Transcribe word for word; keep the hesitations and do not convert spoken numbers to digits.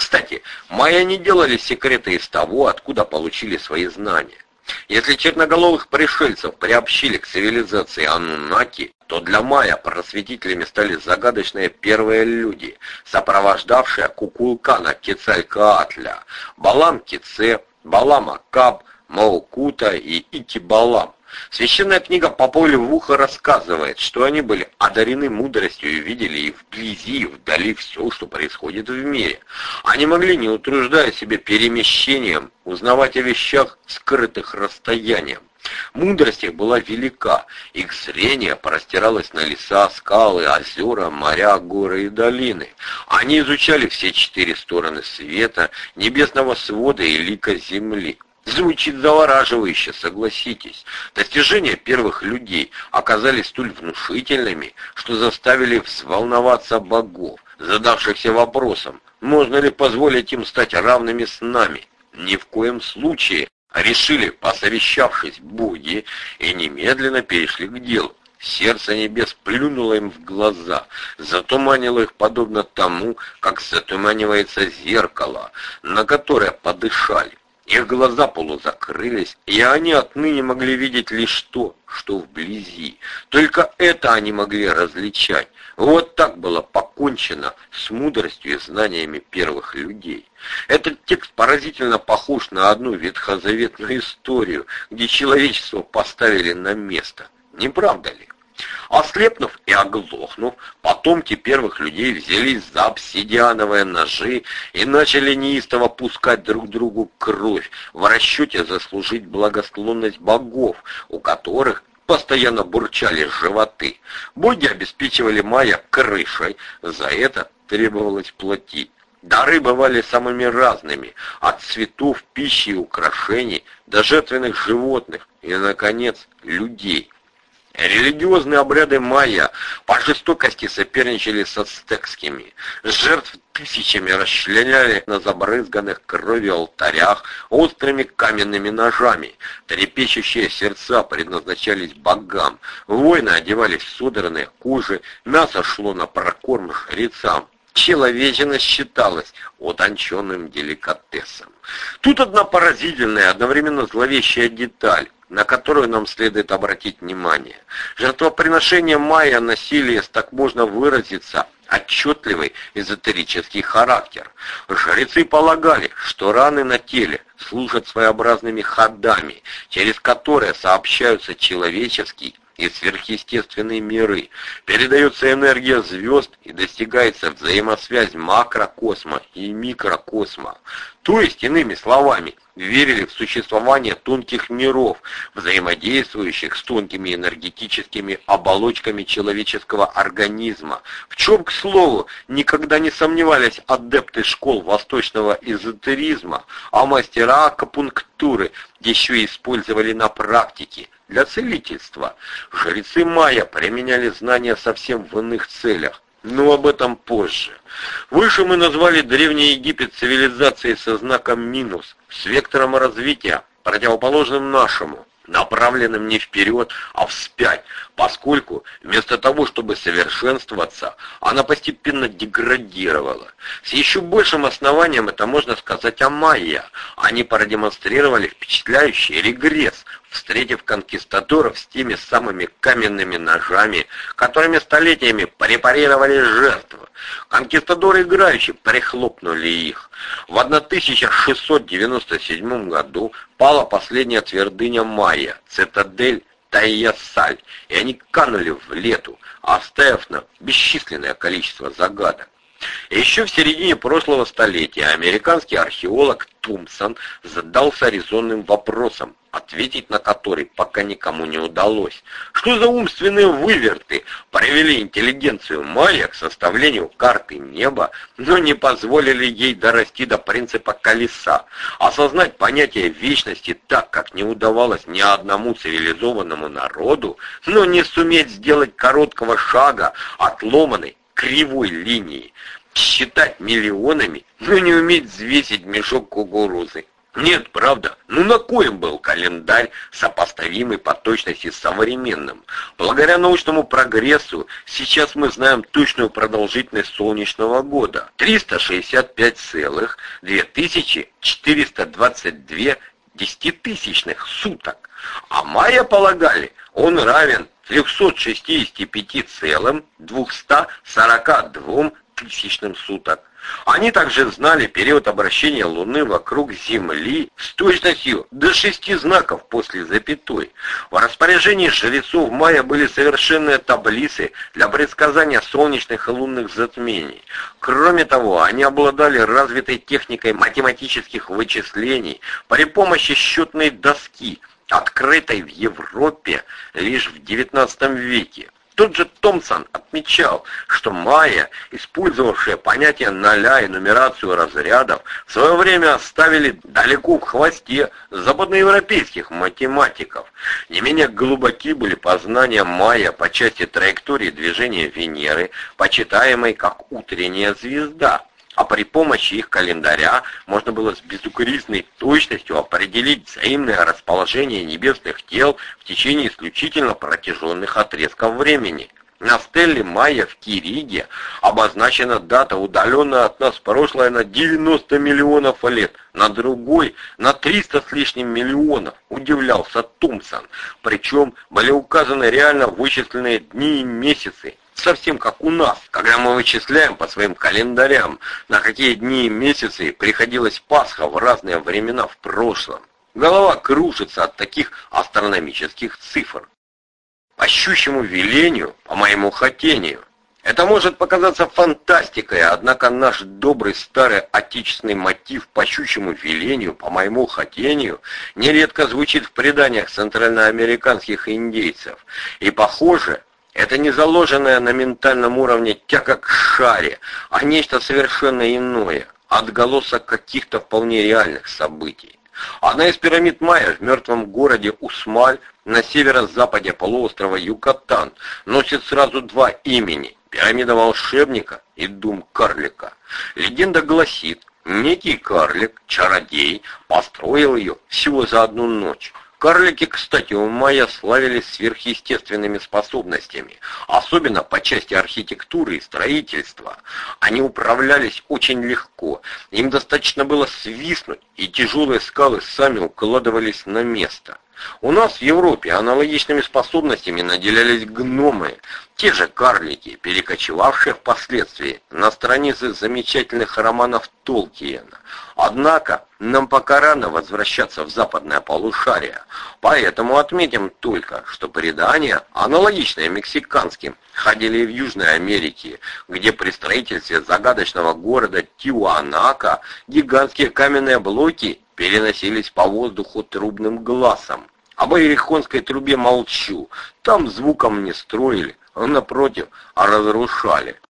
Кстати, майя не делали секреты из того, откуда получили свои знания. Если черноголовых пришельцев приобщили к цивилизации Ануннаки, то для майя просветителями стали загадочные первые люди, сопровождавшие Кукулкана Кецалькоатля, Балам Кице, Балам Акаб, Маукута и Ики-Балам. Священная книга Поповле в ухо рассказывает, что они были одарены мудростью и видели и вблизи, и вдали все, что происходит в мире. Они могли, не утруждая себя перемещением, узнавать о вещах, скрытых расстоянием. Мудрость их была велика, их зрение простиралось на леса, скалы, озера, моря, горы и долины. Они изучали все четыре стороны света, небесного свода и лика земли. Звучит завораживающе, согласитесь. Достижения первых людей оказались столь внушительными, что заставили взволноваться богов, задавшихся вопросом, можно ли позволить им стать равными с нами. Ни в коем случае, решили, посовещавшись, боги, и немедленно перешли к делу. Сердце небес плюнуло им в глаза, затуманило их подобно тому, как затуманивается зеркало, на которое подышали. Их глаза полузакрылись, и они отныне могли видеть лишь то, что вблизи. Только это они могли различать. Вот так было покончено с мудростью и знаниями первых людей. Этот текст поразительно похож на одну ветхозаветную историю, где человечество поставили на место. Не правда ли? Ослепнув и оглохнув, потомки первых людей взялись за обсидиановые ножи и начали неистово пускать друг другу кровь в расчете заслужить благосклонность богов, у которых постоянно бурчали животы. Боги обеспечивали майя крышей, за это требовалось платить. Дары бывали самыми разными, от цветов, пищи и украшений до жертвенных животных и, наконец, людей. Религиозные обряды майя по жестокости соперничали с ацтекскими. Жертв тысячами расчленяли на забрызганных кровью алтарях острыми каменными ножами. Трепещущие сердца предназначались богам. Воины одевались в содранные кожи, мясо шло на прокорм жрецам. Человечина считалась утонченным деликатесом. Тут одна поразительная, одновременно зловещая деталь, на которую нам следует обратить внимание. Жертвоприношения майя носили, если так можно выразиться, отчетливый эзотерический характер. Жрецы полагали, что раны на теле служат своеобразными ходами, через которые сообщаются человеческий и сверхъестественные миры, передается энергия звезд и достигается взаимосвязь макрокосма и микрокосма. То есть, иными словами, верили в существование тонких миров, взаимодействующих с тонкими энергетическими оболочками человеческого организма, в чем, к слову, никогда не сомневались адепты школ восточного эзотеризма, а мастера акупунктуры еще и использовали на практике для целительства. Жрецы майя применяли знания совсем в иных целях, но об этом позже. Выше мы назвали Древний Египет цивилизацией со знаком минус, с вектором развития, противоположным нашему, направленным не вперед, а вспять, поскольку вместо того, чтобы совершенствоваться, она постепенно деградировала. С еще большим основанием это можно сказать о майя. Они продемонстрировали впечатляющий регресс, встретив конкистадоров с теми самыми каменными ножами, которыми столетиями препарировали жертвы. Конкистадоры играючи прихлопнули их. В тысяча шестьсот девяносто седьмом году пала последняя твердыня майя, цитадель Тайясаль, и они канули в лету, оставив нам бесчисленное количество загадок. И еще в середине прошлого столетия американский археолог Томпсон задался резонным вопросом, ответить на который пока никому не удалось. Что за умственные выверты привели интеллигенцию майя к составлению карты неба, но не позволили ей дорасти до принципа колеса, осознать понятие вечности так, как не удавалось ни одному цивилизованному народу, но не суметь сделать короткого шага от ломаной кривой линии, считать миллионами, но не уметь взвесить мешок кукурузы. Нет, правда. Ну на кой им был календарь, сопоставимый по точности с современным? Благодаря научному прогрессу сейчас мы знаем точную продолжительность солнечного года. триста шестьдесят пять целых две тысячи четыреста двадцать две десятитысячных суток. А майя полагали, он равен трёхсот шестидесяти пяти целым двухстам сорока двум тысячным суток. Они также знали период обращения Луны вокруг Земли с точностью до шести знаков после запятой. В распоряжении жрецов майя были совершенные таблицы для предсказания солнечных и лунных затмений. Кроме того, они обладали развитой техникой математических вычислений при помощи счетной доски, открытой в Европе лишь в девятнадцатом веке. Тот же Томпсон отмечал, что майя, использовавшие понятие ноля и нумерацию разрядов, в свое время оставили далеко в хвосте западноевропейских математиков. Не менее глубоки были познания майя по части траектории движения Венеры, почитаемой как утренняя звезда. А при помощи их календаря можно было с безукоризненной точностью определить взаимное расположение небесных тел в течение исключительно протяженных отрезков времени. На стеле майя в Кириге обозначена дата, удаленная от нас прошлое на девяносто миллионов лет, на другой на триста с лишним миллионов, удивлялся Томпсон. Причем были указаны реально вычисленные дни и месяцы. Совсем как у нас, когда мы вычисляем по своим календарям, на какие дни и месяцы приходилась Пасха в разные времена в прошлом. Голова кружится от таких астрономических цифр. По щучьему велению, по моему хотению. Это может показаться фантастикой, однако наш добрый старый отечественный мотив по щучьему велению, по моему хотению, нередко звучит в преданиях центральноамериканских индейцев. И похоже, это не заложенное на ментальном уровне тяга к шаре, а нечто совершенно иное, отголосок каких-то вполне реальных событий. Одна из пирамид майя в мертвом городе Усмаль на северо-западе полуострова Юкатан носит сразу два имени – пирамида волшебника и дом карлика. Легенда гласит, некий карлик, чародей, построил ее всего за одну ночь. Карлики, кстати, у майя славились сверхъестественными способностями, особенно по части архитектуры и строительства. Они управлялись очень легко, им достаточно было свистнуть, и тяжелые скалы сами укладывались на место. У нас в Европе аналогичными способностями наделялись гномы, те же карлики, перекочевавшие впоследствии на страницы замечательных романов Толкиена. Однако нам пока рано возвращаться в западное полушарие, поэтому отметим только, что предания, аналогичные мексиканским, ходили в Южной Америке, где при строительстве загадочного города Тиуанака гигантские каменные блоки переносились по воздуху трубным глазом. Об Иерихонской трубе молчу, там звуком не строили, а напротив, а разрушали.